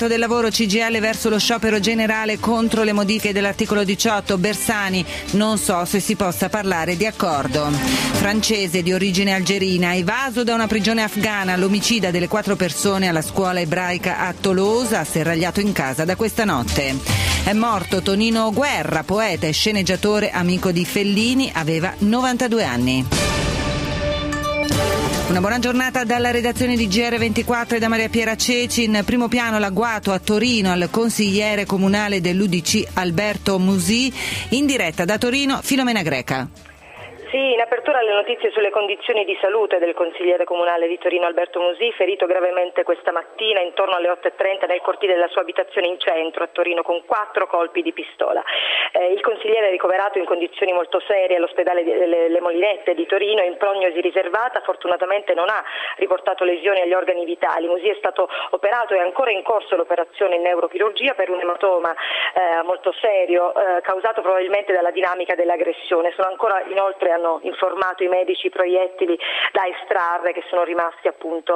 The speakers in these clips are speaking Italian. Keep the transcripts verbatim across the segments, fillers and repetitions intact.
Sindacato del lavoro C G I L verso lo sciopero generale contro le modifiche dell'articolo diciotto. Bersani: non so se si possa parlare di accordo. Francese di origine algerina, evaso da una prigione afghana, l'omicida delle quattro persone alla scuola ebraica a Tolosa, serragliato in casa da questa notte. È morto Tonino Guerra, poeta e sceneggiatore, amico di Fellini, aveva novantadue anni. Una buona giornata dalla redazione di G R ventiquattro e da Maria Piera Ceci. In primo piano l'agguato a Torino al consigliere comunale dell'U D C Alberto Musì. In diretta da Torino Filomena Greca. Sì, in apertura le notizie sulle condizioni di salute del consigliere comunale di Torino Alberto Musì, ferito gravemente questa mattina intorno alle otto e trenta nel cortile della sua abitazione in centro a Torino con quattro colpi di pistola. Eh, il consigliere è ricoverato in condizioni molto serie all'ospedale delle Le Molinette di Torino in prognosi riservata, fortunatamente non ha riportato lesioni agli organi vitali. Musì è stato operato e è ancora in corso l'operazione in neurochirurgia per un ematoma eh, molto serio eh, causato probabilmente dalla dinamica dell'aggressione. Sono ancora inoltre hanno informato i medici proiettili da estrarre che sono rimasti appunto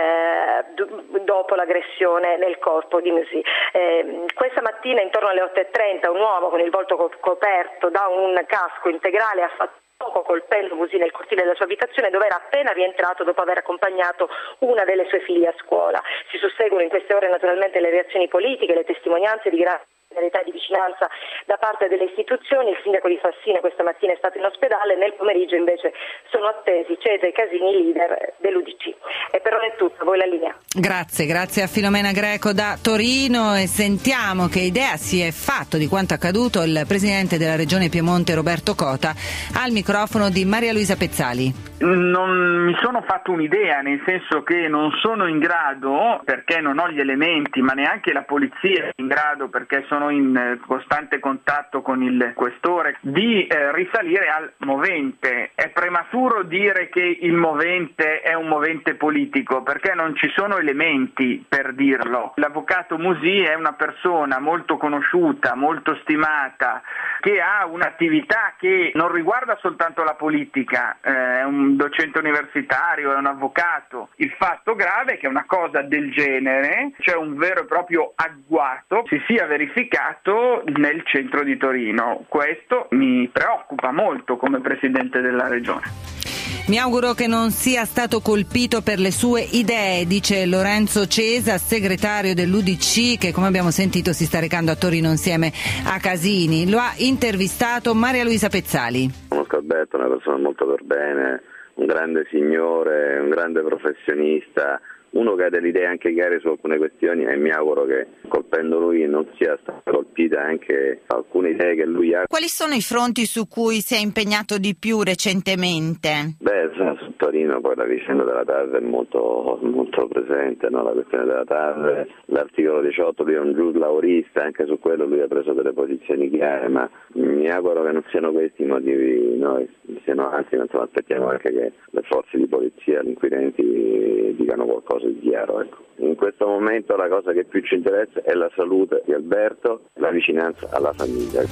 eh, d- dopo l'aggressione nel corpo di Musì. Eh, questa mattina intorno alle otto e trenta un uomo con il volto co- coperto da un casco integrale ha fatto poco colpendo Musì nel cortile della sua abitazione, dove era appena rientrato dopo aver accompagnato una delle sue figlie a scuola. Si susseguono in queste ore naturalmente le reazioni politiche, le testimonianze di grande solidarietà e di vicinanza da parte delle istituzioni. Il sindaco di Fassina questa mattina è stato in ospedale, nel pomeriggio invece sono attesi Cesare Casini, leader dell'U D C. E per ora è tutto, a voi la linea. Grazie, grazie a Filomena Greco da Torino, e sentiamo che idea si è fatto di quanto accaduto il presidente della regione Piemonte Roberto Cota al microfono di Maria Luisa Pezzali. Non mi sono fatto un'idea, nel senso che non sono in grado, perché non ho gli elementi, ma neanche la polizia è in grado, perché sono in costante contatto con il questore, di eh, risalire al movente. È prematuro dire che il movente è un movente politico, perché non ci sono elementi per dirlo. L'avvocato Musì è una persona molto conosciuta, molto stimata, che ha un'attività che non riguarda soltanto la politica, eh, è un docente universitario, è un avvocato. Il fatto grave è che una cosa del genere, cioè un vero e proprio agguato, si sia verificato nel centro di Torino. Questo mi preoccupa molto come presidente della regione. Mi auguro che non sia stato colpito per le sue idee, dice Lorenzo Cesa, segretario dell'U D C, che come abbiamo sentito si sta recando a Torino insieme a Casini. Lo ha intervistato Maria Luisa Pezzali. Conosco Alberto, una persona molto per bene, un grande signore, un grande professionista, uno che ha delle idee anche chiare su alcune questioni, e mi auguro che colpendo lui non sia stata colpita anche alcune idee che lui ha. Quali sono i fronti su cui si è impegnato di più recentemente? Beh, su Torino poi la vicenda della T A R è molto, molto presente, no? La questione della T A R, l'articolo diciotto, lui è un giuslavorista, anche su quello lui ha preso delle posizioni chiare, ma mi auguro che non siano questi i motivi, noi siano, anzi insomma, aspettiamo anche che le forze di polizia, gli inquirenti dicano qualcosa di chiaro, ecco. In questo momento la cosa che più ci interessa è la salute di Alberto e la vicinanza alla famiglia.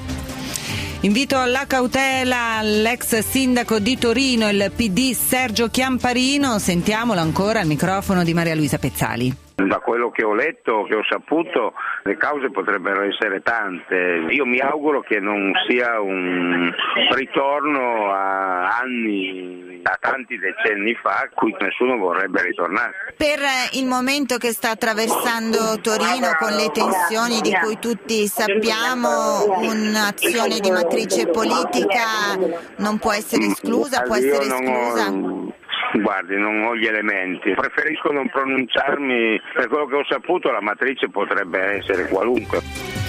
Invito alla cautela all'ex sindaco di Torino, il P D Sergio Chiamparino. Sentiamolo ancora al microfono di Maria Luisa Pezzali. Da quello che ho letto, che ho saputo, le cause potrebbero essere tante. Io mi auguro che non sia un ritorno a anni, a tanti decenni fa, a cui nessuno vorrebbe ritornare. Per il momento che sta attraversando Torino, con le tensioni di cui tutti sappiamo, un'azione di matrice politica non può essere esclusa, può essere esclusa? Guardi, non ho gli elementi, preferisco non pronunciarmi. Per quello che ho saputo la matrice potrebbe essere qualunque.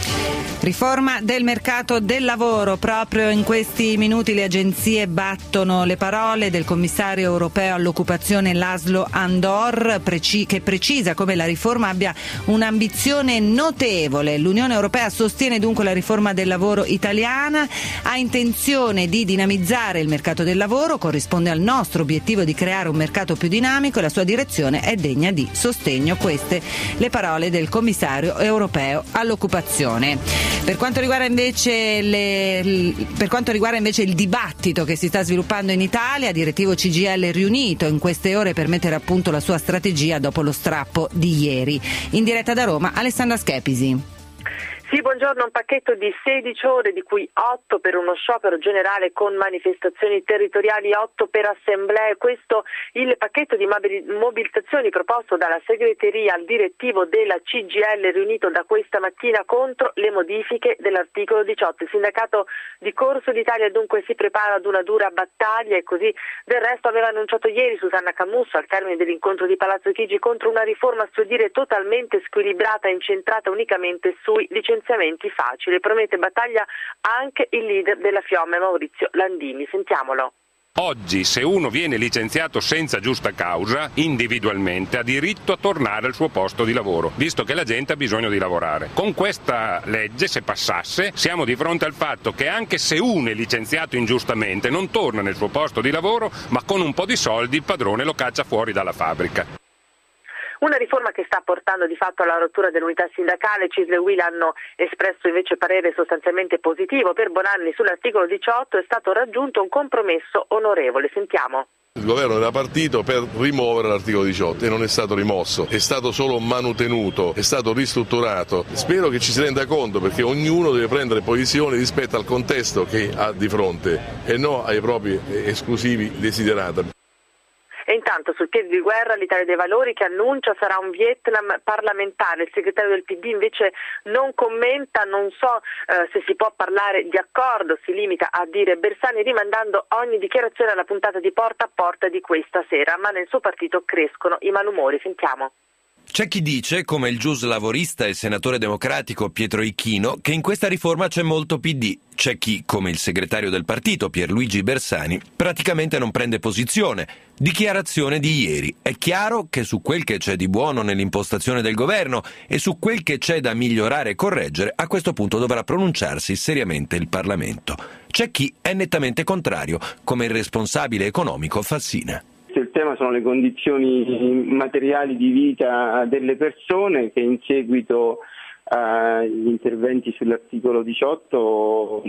Riforma del mercato del lavoro. Proprio in questi minuti le agenzie battono le parole del commissario europeo all'occupazione Laszlo Andor, preci- che precisa come la riforma abbia un'ambizione notevole. L'Unione Europea sostiene dunque la riforma del lavoro italiana, ha intenzione di dinamizzare il mercato del lavoro, corrisponde al nostro obiettivo di creare un mercato più dinamico e la sua direzione è degna di sostegno. Queste le parole del commissario europeo all'occupazione. Per quanto riguarda invece le, per quanto riguarda invece il dibattito che si sta sviluppando in Italia, direttivo C G I L riunito in queste ore per mettere a punto la sua strategia dopo lo strappo di ieri. In diretta da Roma, Alessandra Schepisi. Sì, buongiorno. Un pacchetto di sedici ore, di cui otto per uno sciopero generale con manifestazioni territoriali, otto per assemblee. Questo il pacchetto di mobilitazioni proposto dalla segreteria al direttivo della C G I L riunito da questa mattina contro le modifiche dell'articolo diciotto. Il sindacato di Corso d'Italia dunque si prepara ad una dura battaglia e così del resto aveva annunciato ieri Susanna Camusso al termine dell'incontro di Palazzo Chigi contro una riforma, a suo dire, totalmente squilibrata e incentrata unicamente sui licenziamenti facili. Promette battaglia anche il leader della Fiemme, Maurizio Landini. Sentiamolo. Oggi, se uno viene licenziato senza giusta causa, individualmente ha diritto a tornare al suo posto di lavoro, visto che la gente ha bisogno di lavorare. Con questa legge, se passasse, siamo di fronte al fatto che anche se uno è licenziato ingiustamente non torna nel suo posto di lavoro, ma con un po' di soldi il padrone lo caccia fuori dalla fabbrica. Una riforma che sta portando di fatto alla rottura dell'unità sindacale. C I S L e U I L hanno espresso invece parere sostanzialmente positivo. Per Bonanni sull'articolo diciotto è stato raggiunto un compromesso onorevole. Sentiamo. Il governo era partito per rimuovere l'articolo diciotto e non è stato rimosso, è stato solo manutenuto, è stato ristrutturato. Spero che ci si renda conto, perché ognuno deve prendere posizione rispetto al contesto che ha di fronte e non ai propri esclusivi desiderata. E intanto sul piede di guerra l'Italia dei Valori, che annuncia sarà un Vietnam parlamentare. Il segretario del P D invece non commenta, non so eh, se si può parlare di accordo, si limita a dire Bersani, rimandando ogni dichiarazione alla puntata di Porta a Porta di questa sera, ma nel suo partito crescono i malumori. Sentiamo. C'è chi dice, come il giuslavorista e senatore democratico Pietro Ichino, che in questa riforma c'è molto P D. C'è chi, come il segretario del partito Pierluigi Bersani, praticamente non prende posizione. Dichiarazione di ieri. È chiaro che su quel che c'è di buono nell'impostazione del governo e su quel che c'è da migliorare e correggere, a questo punto dovrà pronunciarsi seriamente il Parlamento. C'è chi è nettamente contrario, come il responsabile economico Fassina. Il tema sono le condizioni materiali di vita delle persone che in seguito agli interventi sull'articolo diciotto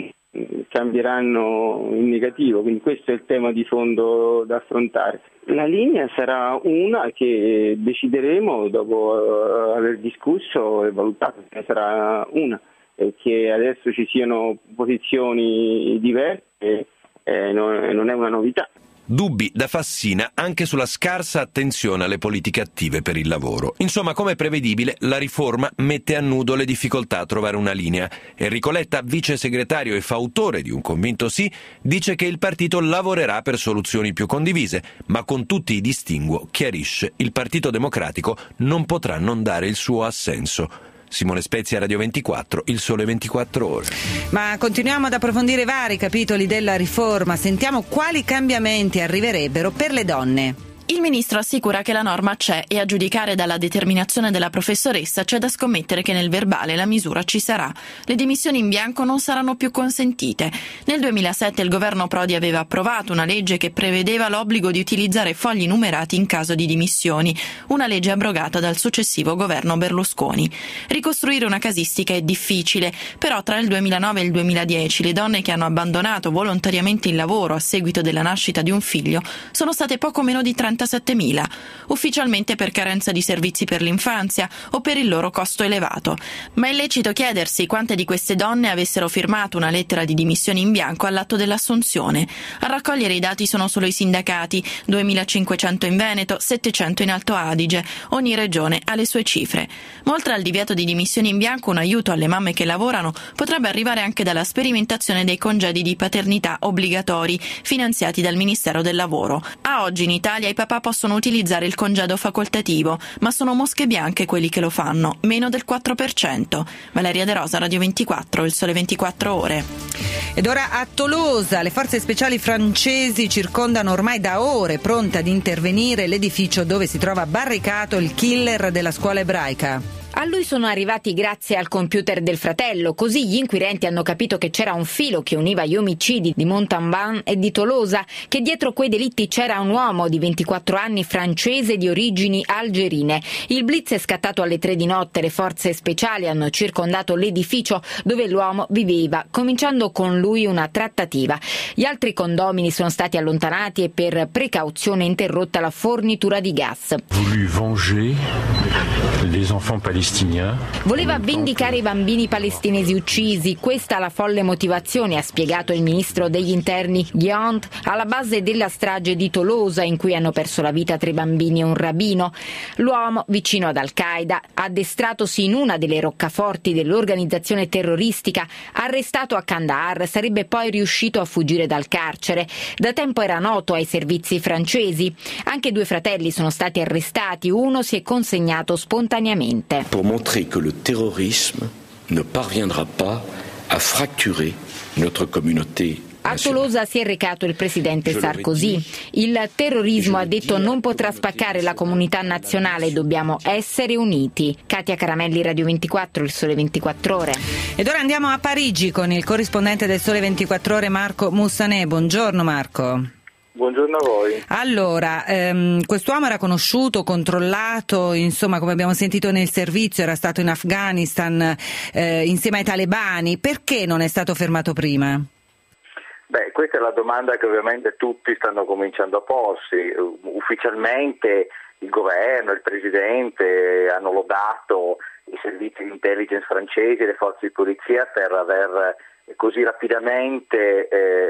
cambieranno in negativo, quindi questo è il tema di fondo da affrontare. La linea sarà una che decideremo dopo aver discusso e valutato, che sarà una, e che adesso ci siano posizioni diverse eh, non è una novità. Dubbi da Fassina anche sulla scarsa attenzione alle politiche attive per il lavoro. Insomma, come prevedibile, la riforma mette a nudo le difficoltà a trovare una linea. Enrico Letta, vice segretario e fautore di un convinto sì, dice che il partito lavorerà per soluzioni più condivise, ma con tutti i distinguo chiarisce: il Partito Democratico non potrà non dare il suo assenso. Simone Spezia, Radio ventiquattro, Il Sole ventiquattro Ore. Ma continuiamo ad approfondire vari capitoli della riforma. Sentiamo quali cambiamenti arriverebbero per le donne. Il ministro assicura che la norma c'è e a giudicare dalla determinazione della professoressa c'è da scommettere che nel verbale la misura ci sarà. Le dimissioni in bianco non saranno più consentite. Nel duemilasette il governo Prodi aveva approvato una legge che prevedeva l'obbligo di utilizzare fogli numerati in caso di dimissioni, una legge abrogata dal successivo governo Berlusconi. Ricostruire una casistica è difficile, però tra il duemilanove e il duemiladieci le donne che hanno abbandonato volontariamente il lavoro a seguito della nascita di un figlio sono state poco meno di trentasettemila, ufficialmente per carenza di servizi per l'infanzia o per il loro costo elevato. Ma è lecito chiedersi quante di queste donne avessero firmato una lettera di dimissioni in bianco all'atto dell'assunzione. A raccogliere i dati sono solo i sindacati, duemilacinquecento in Veneto, settecento in Alto Adige. Ogni regione ha le sue cifre. Ma oltre al divieto di dimissioni in bianco, un aiuto alle mamme che lavorano potrebbe arrivare anche dalla sperimentazione dei congedi di paternità obbligatori, finanziati dal Ministero del Lavoro. A oggi in Italia i papà possono utilizzare il congedo facoltativo, ma sono mosche bianche quelli che lo fanno, meno del quattro per cento. Valeria De Rosa, Radio ventiquattro, Il Sole ventiquattro Ore. Ed ora a Tolosa, le forze speciali francesi circondano ormai da ore, pronte ad intervenire, l'edificio dove si trova barricato il killer della scuola ebraica. A lui sono arrivati grazie al computer del fratello, così gli inquirenti hanno capito che c'era un filo che univa gli omicidi di Montauban e di Tolosa, che dietro quei delitti c'era un uomo di ventiquattro anni francese di origini algerine. Il blitz è scattato alle tre di notte, le forze speciali hanno circondato l'edificio dove l'uomo viveva, cominciando con lui una trattativa. Gli altri condomini sono stati allontanati e per precauzione interrotta la fornitura di gas. Voulu venger les enfants palestiniens. Voleva vendicare i bambini palestinesi uccisi, questa la folle motivazione, ha spiegato il ministro degli interni Gant, alla base della strage di Tolosa in cui hanno perso la vita tre bambini e un rabbino. L'uomo, vicino ad Al-Qaeda, addestratosi in una delle roccaforti dell'organizzazione terroristica, arrestato a Kandahar, sarebbe poi riuscito a fuggire dal carcere. Da tempo era noto ai servizi francesi. Anche due fratelli sono stati arrestati, uno si è consegnato spontaneamente. Pour montrer que le terrorisme ne parviendra pas à fracturer notre communauté. A Tolosa si è recato il presidente Sarkozy. Il terrorismo, ha detto, non potrà spaccare la comunità nazionale, dobbiamo essere uniti. Katia Caramelli, Radio ventiquattro, Il Sole ventiquattro Ore. Ed ora andiamo a Parigi con il corrispondente del Sole ventiquattro Ore, Marco Mussanè. Buongiorno Marco. Buongiorno a voi. Allora, ehm, quest'uomo era conosciuto, controllato, insomma, come abbiamo sentito nel servizio, era stato in Afghanistan eh, insieme ai talebani. Perché non è stato fermato prima? Beh, questa è la domanda che ovviamente tutti stanno cominciando a porsi. Ufficialmente il governo, il presidente hanno lodato i servizi di intelligence francesi e le forze di polizia per aver così rapidamente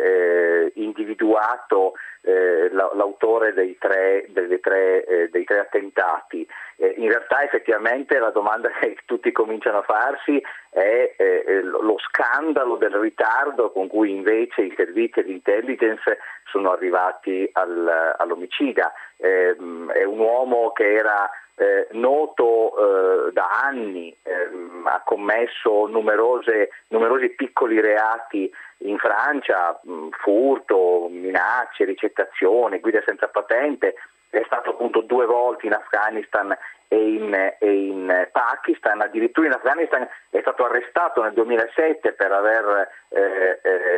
eh, individuato eh, l'autore dei tre, delle tre, eh, dei tre attentati. Eh, in realtà effettivamente la domanda che tutti cominciano a farsi è eh, lo scandalo del ritardo con cui invece i servizi di intelligence sono arrivati al, all'omicida. Eh, è un uomo che era Eh, noto eh, da anni, eh, ha commesso numerose, numerosi piccoli reati in Francia, mh, furto, minacce, ricettazione, guida senza patente, è stato appunto due volte in Afghanistan e in, e in Pakistan, addirittura in Afghanistan è stato arrestato nel duemilasette per aver eh,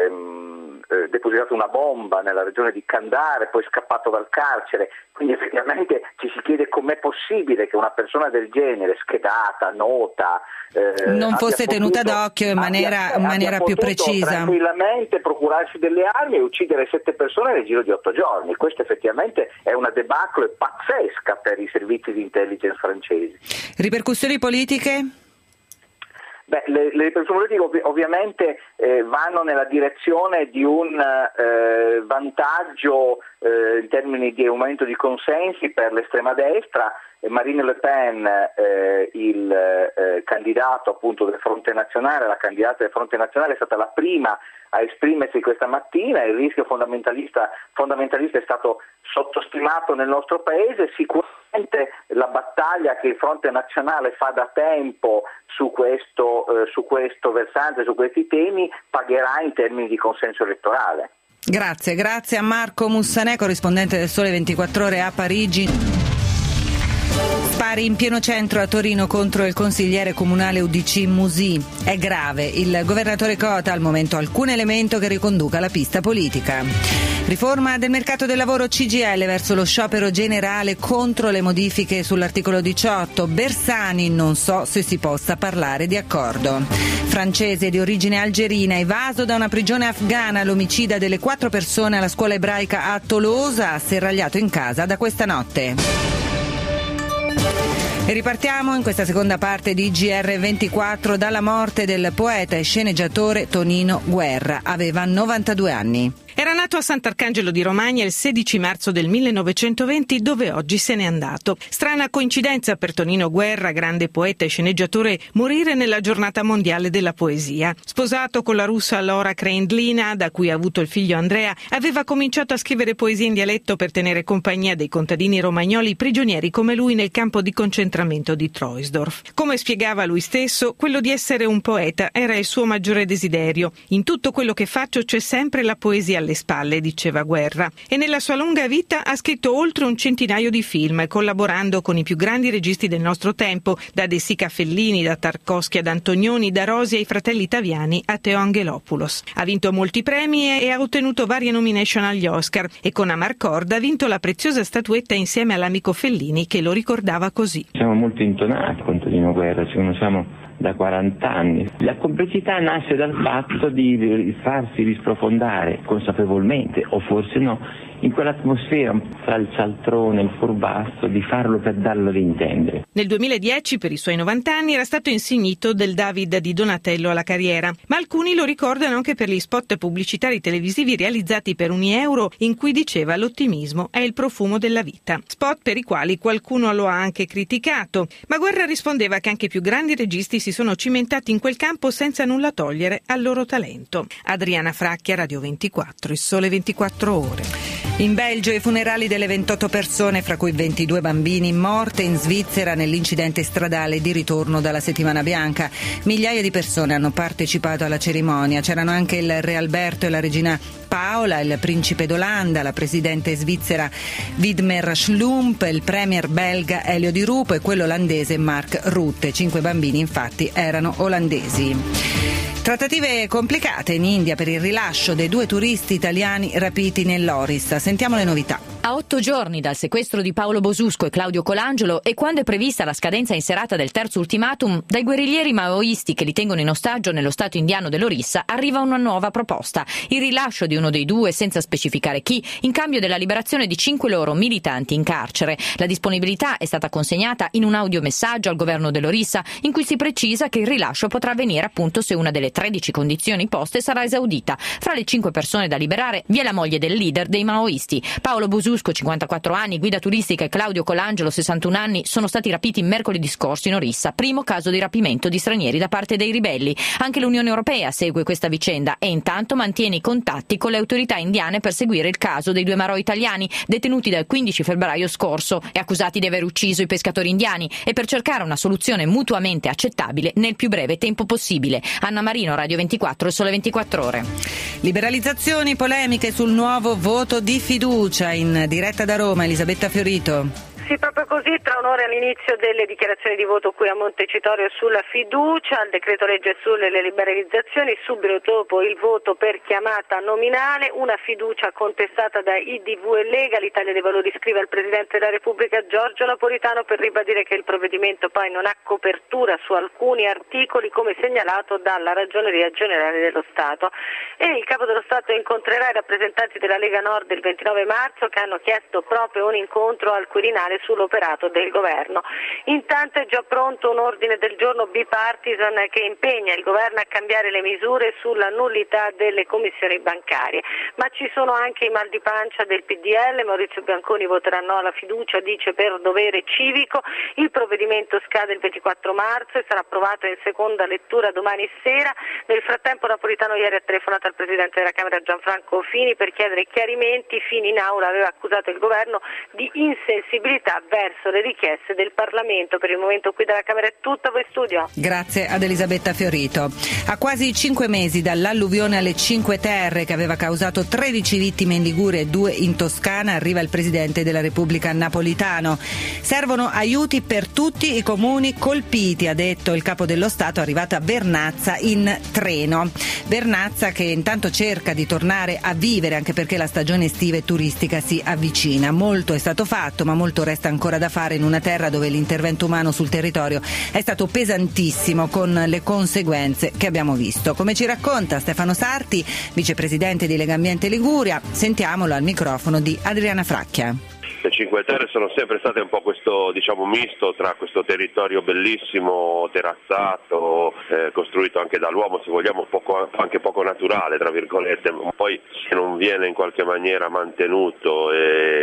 ehm, eh, depositato una bomba nella regione di Kandahar e poi scappato dal carcere. Quindi effettivamente ci si chiede com'è possibile che una persona del genere, schedata, nota, eh, non fosse potuto, tenuta d'occhio in maniera, abbia, in maniera abbia più precisa. Tranquillamente procurarsi delle armi e uccidere sette persone nel giro di otto giorni. Questo effettivamente è una debacle pazzesca per i servizi di intelligence francesi. Ripercussioni politiche? Beh, le, le ripercussioni politiche ov- ovviamente eh, vanno nella direzione di un eh, vantaggio eh, in termini di aumento di consensi per l'estrema destra. Marine Le Pen, eh, il eh, candidato appunto del Fronte Nazionale, la candidata del Fronte Nazionale è stata la prima a esprimersi questa mattina. Il rischio fondamentalista, fondamentalista è stato sottostimato nel nostro paese. Sicuramente la battaglia che il Fronte Nazionale fa da tempo su questo, eh, su questo versante, su questi temi, pagherà in termini di consenso elettorale. Grazie, grazie a Marco Mussanè, corrispondente del Sole ventiquattro Ore a Parigi. Spari in pieno centro a Torino contro il consigliere comunale U D C Musi. È grave. Il governatore Cota al momento alcun elemento che riconduca la pista politica. Riforma del mercato del lavoro C G I L verso lo sciopero generale contro le modifiche sull'articolo diciotto. Bersani, non so se si possa parlare di accordo. Francese di origine algerina, evaso da una prigione afghana, l'omicida delle quattro persone alla scuola ebraica a Tolosa, serragliato in casa da questa notte. E ripartiamo in questa seconda parte di G R ventiquattro dalla morte del poeta e sceneggiatore Tonino Guerra. Aveva novantadue anni. Era nato a Sant'Arcangelo di Romagna il sedici marzo del millenovecentoventi, dove oggi se n'è andato. Strana coincidenza per Tonino Guerra, grande poeta e sceneggiatore, morire nella giornata mondiale della poesia. Sposato con la russa Laura Kreindlina, da cui ha avuto il figlio Andrea, aveva cominciato a scrivere poesie in dialetto per tenere compagnia dei contadini romagnoli prigionieri come lui nel campo di concentramento di Troisdorf. Come spiegava lui stesso, quello di essere un poeta era il suo maggiore desiderio. In tutto quello che faccio c'è sempre la poesia alle spalle, diceva Guerra. E nella sua lunga vita ha scritto oltre un centinaio di film, collaborando con i più grandi registi del nostro tempo, da De Sica a Fellini, da Tarkovsky ad Antonioni, da Rosi ai Fratelli Italiani a Teo Angelopoulos. Ha vinto molti premi e ha ottenuto varie nomination agli Oscar, e con Amarcord ha vinto la preziosa statuetta insieme all'amico Fellini, che lo ricordava così. Siamo molto intonati con Tonino Guerra, ci conosciamo da quaranta anni. La complessità nasce dal fatto di farsi risprofondare consapevolmente, o forse no, in quell'atmosfera tra il cialtrone e il furbastro, di farlo per darlo ad intendere. Nel duemiladieci, per i suoi novanta anni, era stato insignito del David di Donatello alla carriera, ma alcuni lo ricordano anche per gli spot pubblicitari televisivi realizzati per un euro, in cui diceva: l'ottimismo è il profumo della vita. Spot per i quali qualcuno lo ha anche criticato, ma Guerra rispondeva che anche i più grandi registi si sono cimentati in quel campo senza nulla togliere al loro talento. Adriana Fracchia, Radio ventiquattro, Il Sole ventiquattro Ore. In Belgio i funerali delle ventotto persone, fra cui ventidue bambini, morte in Svizzera nell'incidente stradale di ritorno dalla settimana bianca. Migliaia di persone hanno partecipato alla cerimonia. C'erano anche il re Alberto e la regina Paola, il principe d'Olanda, la presidente svizzera Widmer Schlump, il premier belga Elio Di Rupo e quello olandese Mark Rutte. Cinque bambini infatti erano olandesi. Trattative complicate in India per il rilascio dei due turisti italiani rapiti nell'Orissa. Sentiamo le novità. A otto giorni dal sequestro di Paolo Bosusco e Claudio Colangelo, e quando è prevista la scadenza in serata del terzo ultimatum, dai guerriglieri maoisti che li tengono in ostaggio nello stato indiano dell'Orissa arriva una nuova proposta: il rilascio di uno dei due, senza specificare chi, in cambio della liberazione di cinque loro militanti in carcere. La disponibilità è stata consegnata in un audiomessaggio al governo dell'Orissa, in cui si precisa che il rilascio potrà avvenire appunto se una delle tredici condizioni poste sarà esaudita. Fra le cinque persone da liberare vi è la moglie del leader dei maoisti. Paolo Bosusco, cinquantaquattro anni, guida turistica, e Claudio Colangelo, sessantuno anni, sono stati rapiti mercoledì scorso in Orissa, primo caso di rapimento di stranieri da parte dei ribelli. Anche l'Unione Europea segue questa vicenda e intanto mantiene i contatti con le autorità indiane per seguire il caso dei due marò italiani detenuti dal quindici febbraio scorso e accusati di aver ucciso i pescatori indiani, e per cercare una soluzione mutuamente accettabile nel più breve tempo possibile. Anna Marino, Radio ventiquattro, Il Sole ventiquattro Ore. Liberalizzazioni, polemiche sul nuovo voto di fiducia. In diretta da Roma, Elisabetta Fiorito. Sì, proprio così, tra un'ora all'inizio delle dichiarazioni di voto qui a Montecitorio sulla fiducia, il decreto legge sulle liberalizzazioni, subito dopo il voto per chiamata nominale, una fiducia contestata da I D V e Lega. L'Italia dei Valori scrive al Presidente della Repubblica Giorgio Napolitano per ribadire che il provvedimento poi non ha copertura su alcuni articoli, come segnalato dalla Ragioneria Generale dello Stato. E il Capo dello Stato incontrerà i rappresentanti della Lega Nord il ventinove marzo, che hanno chiesto proprio un incontro al Quirinale sull'operato del governo. Intanto è già pronto un ordine del giorno bipartisan che impegna il governo a cambiare le misure sulla nullità delle commissioni bancarie, ma ci sono anche i mal di pancia del P D L. Maurizio Bianconi voterà no alla fiducia, dice per dovere civico. Il provvedimento scade il ventiquattro marzo e sarà approvato in seconda lettura domani sera. Nel frattempo Napolitano ieri ha telefonato al Presidente della Camera Gianfranco Fini per chiedere chiarimenti. Fini in aula aveva accusato il governo di insensibilità verso le richieste del Parlamento. Per il momento qui dalla Camera è tutto, voi studio. Grazie ad Elisabetta Fiorito. A quasi cinque mesi dall'alluvione alle Cinque Terre che aveva causato tredici vittime in Liguria e due in Toscana, arriva il Presidente della Repubblica Napolitano. Servono aiuti per tutti i comuni colpiti, ha detto il Capo dello Stato, arrivato a Vernazza in treno. Vernazza che intanto cerca di tornare a vivere, anche perché la stagione estiva e turistica si avvicina. Molto è stato fatto, ma molto resta ancora da fare in una terra dove l'intervento umano sul territorio è stato pesantissimo, con le conseguenze che abbiamo visto. Come ci racconta Stefano Sarti, vicepresidente di Legambiente Liguria, sentiamolo al microfono di Adriana Fracchia. Le Cinque Terre sono sempre state un po' questo, diciamo, misto tra questo territorio bellissimo, terrazzato, eh, costruito anche dall'uomo, se vogliamo, poco, anche poco naturale, tra virgolette, poi se non viene in qualche maniera mantenuto e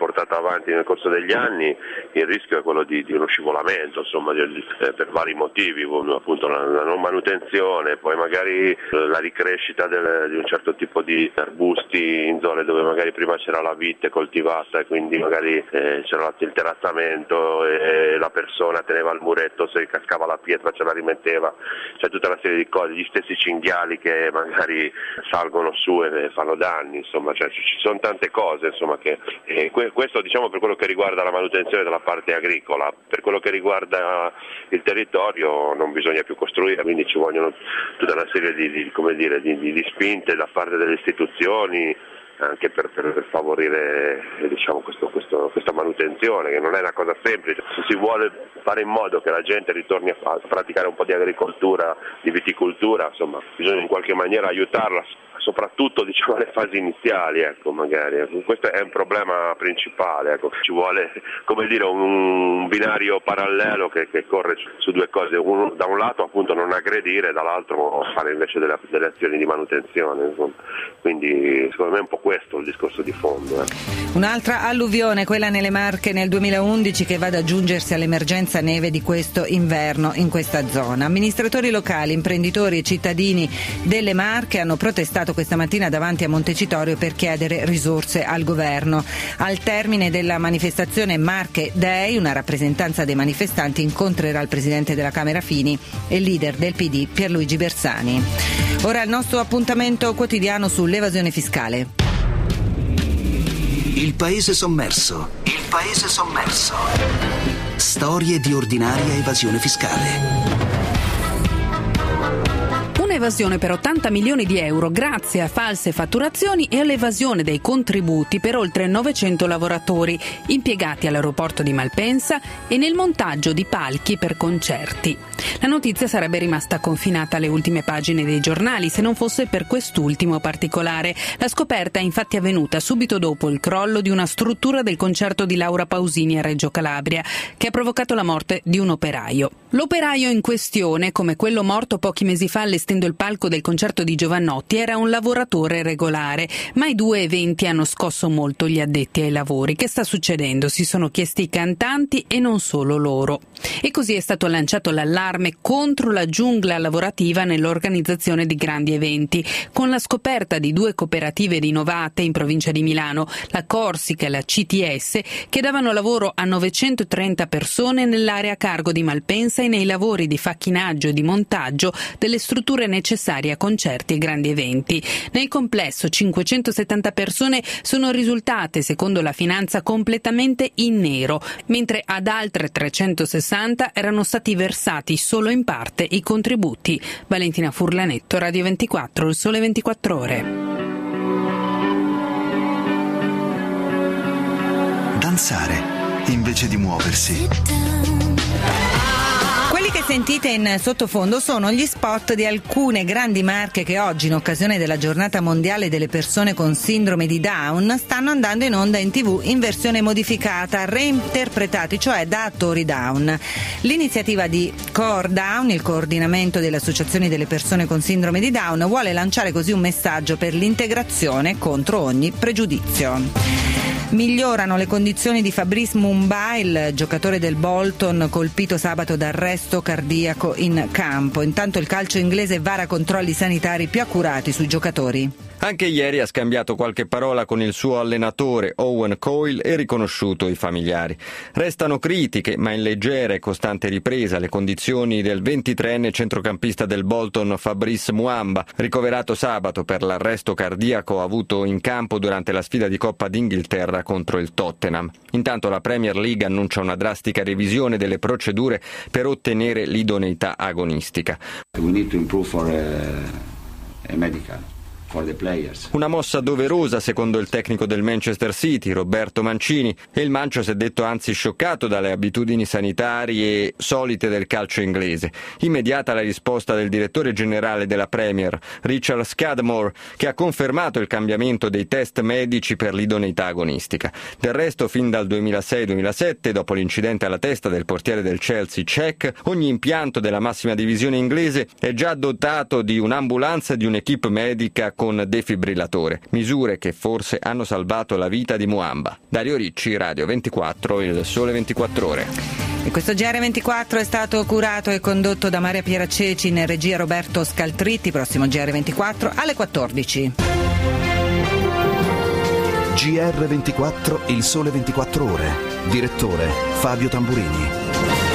portato avanti nel corso degli anni, il rischio è quello di, di uno scivolamento, insomma, di, eh, per vari motivi, appunto la, la non manutenzione, poi magari la ricrescita del, di un certo tipo di arbusti in zone dove magari prima c'era la vite coltivata e quindi magari eh, c'era il terrazzamento e la persona teneva il muretto, se cascava la pietra ce la rimetteva, c'è tutta una serie di cose, gli stessi cinghiali che magari salgono su e fanno danni, insomma, cioè, ci sono tante cose, insomma, che eh, questo diciamo per quello che riguarda la manutenzione della parte agricola. Per quello che riguarda il territorio non bisogna più costruire, quindi ci vogliono tutta una serie di, di, come dire, di, di, di spinte da parte delle istituzioni anche per, per, per favorire diciamo, questo, questo, questa manutenzione, che non è una cosa semplice. Se si vuole fare in modo che la gente ritorni a, a praticare un po' di agricoltura, di viticoltura, insomma, bisogna in qualche maniera aiutarla, soprattutto diciamo alle fasi iniziali, ecco, magari. Questo è un problema principale, ecco. Ci vuole, come dire, un binario parallelo che, che corre su due cose, uno, da un lato appunto non aggredire, dall'altro fare invece delle, delle azioni di manutenzione, insomma. Quindi secondo me è un po' questo il discorso di fondo. Eh. Un'altra alluvione, quella nelle Marche nel duemilaundici, che va ad aggiungersi all'emergenza neve di questo inverno in questa zona. Amministratori locali, imprenditori e cittadini delle Marche hanno protestato questa mattina davanti a Montecitorio per chiedere risorse al governo. Al termine della manifestazione Marche Day, una rappresentanza dei manifestanti incontrerà il presidente della Camera Fini e il leader del P D Pierluigi Bersani. Ora il nostro appuntamento quotidiano sull'evasione fiscale. Il paese sommerso. Il paese sommerso. Storie di ordinaria evasione fiscale. Un'evasione per ottanta milioni di euro grazie a false fatturazioni e all'evasione dei contributi per oltre novecento lavoratori impiegati all'aeroporto di Malpensa e nel montaggio di palchi per concerti. La notizia sarebbe rimasta confinata alle ultime pagine dei giornali se non fosse per quest'ultimo particolare. La scoperta è infatti avvenuta subito dopo il crollo di una struttura del concerto di Laura Pausini a Reggio Calabria, che ha provocato la morte di un operaio. L'operaio in questione, come quello morto pochi mesi fa allestendo il palco del concerto di Giovannotti, era un lavoratore regolare, ma i due eventi hanno scosso molto gli addetti ai lavori. Che sta succedendo? Si sono chiesti i cantanti e non solo loro. E così è stato lanciato l'allarme contro la giungla lavorativa nell'organizzazione di grandi eventi, con la scoperta di due cooperative rinnovate in provincia di Milano, la Corsica e la C T S, che davano lavoro a novecentotrenta persone nell'area a cargo di Malpensa e nei lavori di facchinaggio e di montaggio delle strutture necessarie a concerti e grandi eventi. Nel complesso cinquecentosettanta persone sono risultate, secondo la Finanza, completamente in nero, mentre ad altre trecentosessanta erano stati versati solo in parte i contributi. Valentina Furlanetto, Radio ventiquattro, Il Sole ventiquattro Ore. Danzare invece di muoversi. Quelli che sentite in sottofondo sono gli spot di alcune grandi marche che oggi, in occasione della giornata mondiale delle persone con sindrome di Down, stanno andando in onda in tivù in versione modificata, reinterpretati cioè da attori Down. L'iniziativa di Core Down, il coordinamento delle associazioni delle persone con sindrome di Down, vuole lanciare così un messaggio per l'integrazione contro ogni pregiudizio. Migliorano le condizioni di Fabrice Mumba, il giocatore del Bolton colpito sabato da arresto cardiaco in campo. Intanto il calcio inglese vara controlli sanitari più accurati sui giocatori. Anche ieri ha scambiato qualche parola con il suo allenatore Owen Coyle e riconosciuto i familiari. Restano critiche, ma in leggera e costante ripresa, le condizioni del ventitreenne centrocampista del Bolton Fabrice Muamba, ricoverato sabato per l'arresto cardiaco avuto in campo durante la sfida di Coppa d'Inghilterra contro il Tottenham. Intanto la Premier League annuncia una drastica revisione delle procedure per ottenere l'idoneità agonistica. We need to improve for a, a medical. Una mossa doverosa secondo il tecnico del Manchester City, Roberto Mancini, e il Mancio si è detto anzi scioccato dalle abitudini sanitarie solite del calcio inglese. Immediata la risposta del direttore generale della Premier, Richard Scudamore, che ha confermato il cambiamento dei test medici per l'idoneità agonistica. Del resto, fin dal duemilasei duemilasette, dopo l'incidente alla testa del portiere del Chelsea Cech, ogni impianto della massima divisione inglese è già dotato di un'ambulanza e di un'equipe medica con defibrillatore, misure che forse hanno salvato la vita di Muamba. Dario Ricci, Radio ventiquattro, Il Sole ventiquattro Ore. E questo G R ventiquattro è stato curato e condotto da Maria Piera Ceci, in regia Roberto Scaltritti. Prossimo G R ventiquattro alle quattordici. G R ventiquattro, Il Sole ventiquattro Ore. Direttore Fabio Tamburini.